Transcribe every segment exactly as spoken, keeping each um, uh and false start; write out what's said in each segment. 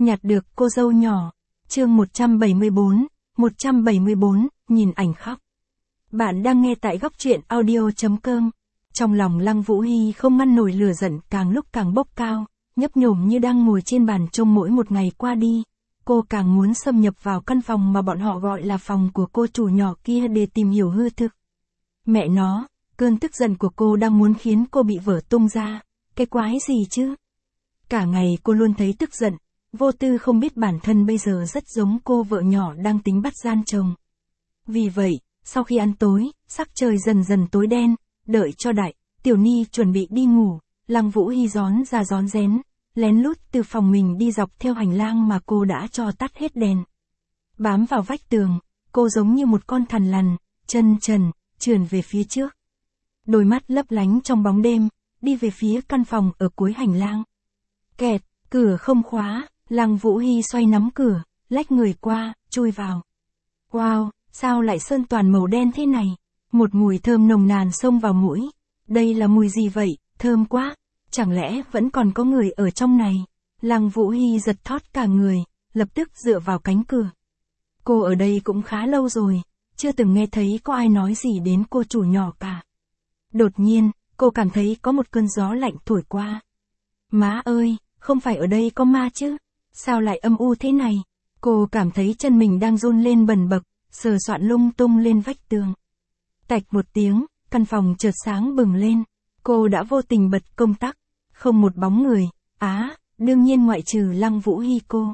nhặt được cô dâu nhỏ. Chương một trăm bảy mươi bốn, một trăm bảy mươi bốn, nhìn ảnh khóc. Bạn đang nghe tại góc truyện audio chấm com. Trong lòng Lăng Vũ Hy không ngăn nổi lửa giận càng lúc càng bốc cao, nhấp nhổm như đang ngồi trên bàn trông mỗi một ngày qua đi. Cô càng muốn xâm nhập vào căn phòng mà bọn họ gọi là phòng của cô chủ nhỏ kia để tìm hiểu hư thực. Mẹ nó, cơn tức giận của cô đang muốn khiến cô bị vỡ tung ra. Cái quái gì chứ? Cả ngày cô luôn thấy tức giận, vô tư không biết bản thân bây giờ rất giống cô vợ nhỏ đang tính bắt gian chồng. Vì vậy, sau khi ăn tối, sắc trời dần dần tối đen, đợi cho Đại, Tiểu Ni chuẩn bị đi ngủ, Lăng Vũ Hy rón ra rón rén, lén lút từ phòng mình đi dọc theo hành lang mà cô đã cho tắt hết đèn. Bám vào vách tường, cô giống như một con thằn lằn, chân trần, trườn về phía trước. Đôi mắt lấp lánh trong bóng đêm, đi về phía căn phòng ở cuối hành lang. Kẹt, cửa không khóa, Lăng Vũ Hy xoay nắm cửa, lách người qua, chui vào. Wow, sao lại sơn toàn màu đen thế này? Một mùi thơm nồng nàn xông vào mũi. Đây là mùi gì vậy? Thơm quá. Chẳng lẽ vẫn còn có người ở trong này? Lăng Vũ Hy giật thót cả người, lập tức dựa vào cánh cửa. Cô ở đây cũng khá lâu rồi, chưa từng nghe thấy có ai nói gì đến cô chủ nhỏ cả. Đột nhiên, cô cảm thấy có một cơn gió lạnh thổi qua. Má ơi, không phải ở đây có ma chứ? Sao lại âm u thế này? Cô cảm thấy chân mình đang run lên bần bật, sờ soạn lung tung lên vách tường. Tạch một tiếng, căn phòng chợt sáng bừng lên. Cô đã vô tình bật công tắc. Không một bóng người. Á, à, đương nhiên ngoại trừ Lăng Vũ Hy cô.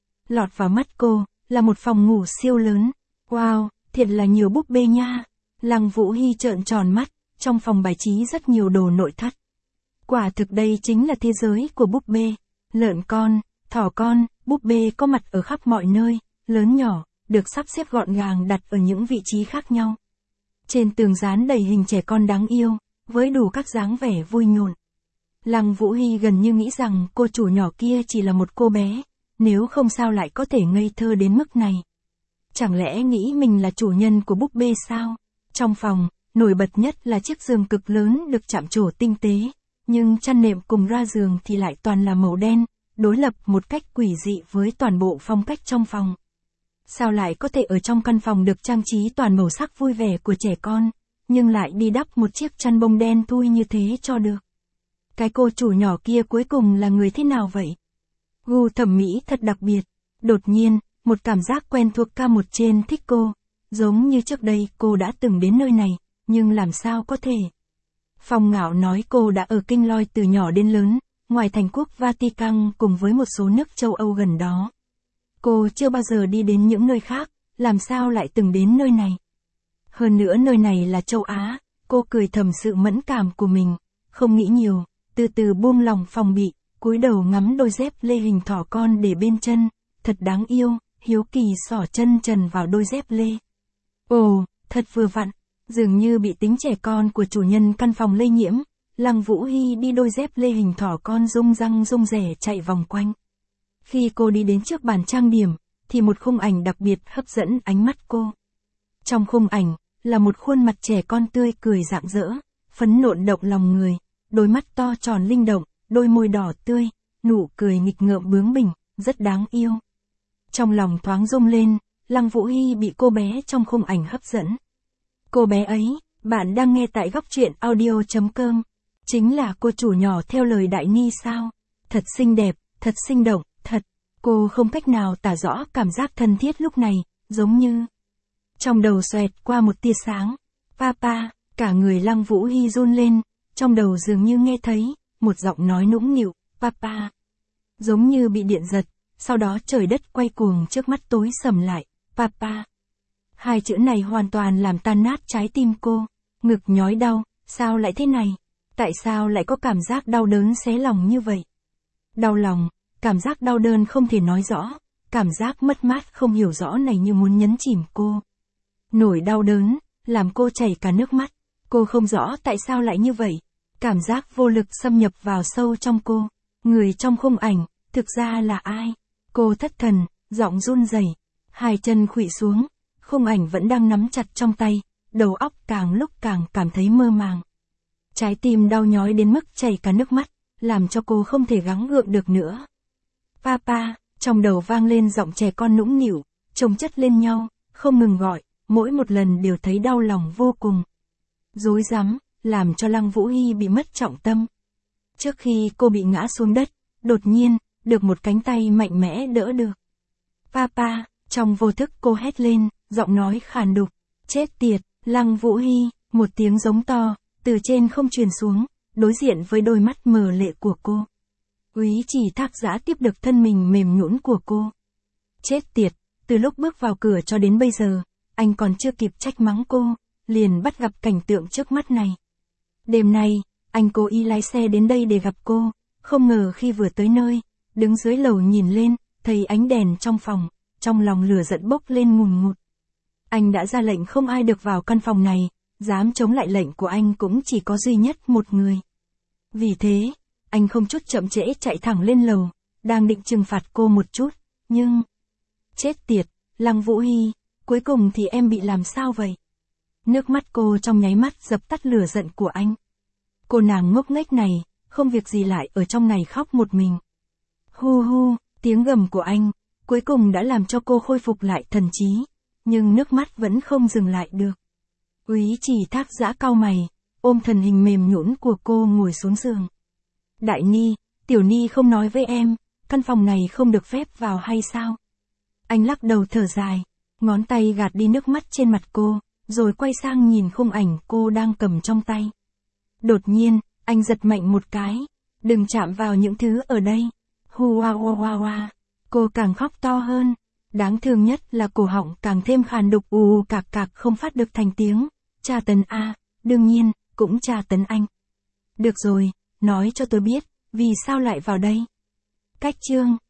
Lọt vào mắt cô, là một phòng ngủ siêu lớn. Wow, thiệt là nhiều búp bê nha. Lăng Vũ Hy trợn tròn mắt, trong phòng bài trí rất nhiều đồ nội thất. Quả thực đây chính là thế giới của búp bê. Lợn con, thỏ con, búp bê có mặt ở khắp mọi nơi, lớn nhỏ, được sắp xếp gọn gàng đặt ở những vị trí khác nhau. Trên tường dán đầy hình trẻ con đáng yêu, với đủ các dáng vẻ vui nhộn. Lăng Vũ Hy gần như nghĩ rằng cô chủ nhỏ kia chỉ là một cô bé, nếu không sao lại có thể ngây thơ đến mức này. Chẳng lẽ nghĩ mình là chủ nhân của búp bê sao? Trong phòng, nổi bật nhất là chiếc giường cực lớn được chạm trổ tinh tế, nhưng chăn nệm cùng ra giường thì lại toàn là màu đen, đối lập một cách quỷ dị với toàn bộ phong cách trong phòng. Sao lại có thể ở trong căn phòng được trang trí toàn màu sắc vui vẻ của trẻ con, nhưng lại đi đắp một chiếc chăn bông đen thui như thế cho được? Cái cô chủ nhỏ kia cuối cùng là người thế nào vậy? Gu thẩm mỹ thật đặc biệt. Đột nhiên, một cảm giác quen thuộc ca một trên thích cô. Giống như trước đây cô đã từng đến nơi này, nhưng làm sao có thể? Phong Ngạo nói cô đã ở kinh loi từ nhỏ đến lớn, ngoài thành quốc Vatican cùng với một số nước châu Âu gần đó. Cô chưa bao giờ đi đến những nơi khác, làm sao lại từng đến nơi này? Hơn nữa nơi này là châu Á, cô cười thầm sự mẫn cảm của mình, không nghĩ nhiều, từ từ buông lòng phòng bị, cúi đầu ngắm đôi dép lê hình thỏ con để bên chân, thật đáng yêu, hiếu kỳ xỏ chân trần vào đôi dép lê. Ồ, thật vừa vặn, dường như bị tính trẻ con của chủ nhân căn phòng lây nhiễm, Lăng Vũ Hy đi đôi dép lê hình thỏ con rung răng rung rẻ chạy vòng quanh. Khi cô đi đến trước bàn trang điểm, thì một khung ảnh đặc biệt hấp dẫn ánh mắt cô. Trong khung ảnh, là một khuôn mặt trẻ con tươi cười rạng rỡ, phấn nộn động lòng người, đôi mắt to tròn linh động, đôi môi đỏ tươi, nụ cười nghịch ngợm bướng bỉnh, rất đáng yêu. Trong lòng thoáng rung lên, Lăng Vũ Hy bị cô bé trong khung ảnh hấp dẫn. Cô bé ấy, bạn đang nghe tại góc truyện audio chấm com, chính là cô chủ nhỏ theo lời Đại Ni sao? Thật xinh đẹp, thật sinh động, thật. Cô không cách nào tả rõ cảm giác thân thiết lúc này, giống như trong đầu xoẹt qua một tia sáng. Papa, cả người Lăng Vũ Hy run lên, trong đầu dường như nghe thấy một giọng nói nũng nịu, Papa. Giống như bị điện giật, sau đó trời đất quay cuồng trước mắt tối sầm lại, Papa. Hai chữ này hoàn toàn làm tan nát trái tim cô, ngực nhói đau, sao lại thế này? Tại sao lại có cảm giác đau đớn xé lòng như vậy? Đau lòng, cảm giác đau đớn không thể nói rõ, cảm giác mất mát không hiểu rõ này như muốn nhấn chìm cô. Nỗi đau đớn, làm cô chảy cả nước mắt, cô không rõ tại sao lại như vậy. Cảm giác vô lực xâm nhập vào sâu trong cô. Người trong khung ảnh, thực ra là ai? Cô thất thần, giọng run rẩy, hai chân khuỵu xuống, khung ảnh vẫn đang nắm chặt trong tay, đầu óc càng lúc càng cảm thấy mơ màng. Trái tim đau nhói đến mức chảy cả nước mắt, làm cho cô không thể gắng gượng được nữa. Papa, Trong đầu vang lên giọng trẻ con nũng nịu, chồng chất lên nhau, không ngừng gọi, mỗi một lần đều thấy đau lòng vô cùng. Rối rắm, làm cho Lăng Vũ Hy bị mất trọng tâm. Trước khi cô bị ngã xuống đất, đột nhiên, được một cánh tay mạnh mẽ đỡ được. Papa, trong vô thức cô hét lên, giọng nói khàn đục. Chết tiệt, Lăng Vũ Hy, một tiếng giống to, từ trên không truyền xuống, đối diện với đôi mắt mờ lệ của cô. Úy Chỉ Thác Giã tiếp được thân mình mềm nhũn của cô. Chết tiệt, từ lúc bước vào cửa cho đến bây giờ, anh còn chưa kịp trách mắng cô, liền bắt gặp cảnh tượng trước mắt này. Đêm nay, anh cố ý lái xe đến đây để gặp cô, không ngờ khi vừa tới nơi, đứng dưới lầu nhìn lên, thấy ánh đèn trong phòng, trong lòng lửa giận bốc lên ngùn ngụt. Anh đã ra lệnh không ai được vào căn phòng này, dám chống lại lệnh của anh cũng chỉ có duy nhất một người. Vì thế, anh không chút chậm trễ chạy thẳng lên lầu, đang định trừng phạt cô một chút, nhưng... Chết tiệt, Lăng Vũ Hy, cuối cùng thì em bị làm sao vậy? Nước mắt cô trong nháy mắt dập tắt lửa giận của anh. Cô nàng ngốc nghếch này, không việc gì lại ở trong này khóc một mình. Hu hu, tiếng gầm của anh, cuối cùng đã làm cho cô khôi phục lại thần trí, nhưng nước mắt vẫn không dừng lại được. Úy Chỉ Thác Giã cau mày, ôm thân hình mềm nhũn của cô ngồi xuống giường. Đại Ni, Tiểu Ni không nói với em, căn phòng này không được phép vào hay sao? Anh lắc đầu thở dài, ngón tay gạt đi nước mắt trên mặt cô, rồi quay sang nhìn khung ảnh cô đang cầm trong tay. Đột nhiên, anh giật mạnh một cái, đừng chạm vào những thứ ở đây. Hu wa wa wa wa. Cô càng khóc to hơn, đáng thương nhất là cổ họng càng thêm khàn đục ù ù cạc cạc không phát được thành tiếng. Tra tấn a, đương nhiên, cũng tra tấn anh. Được rồi, nói cho tôi biết, vì sao lại vào đây? Cách chương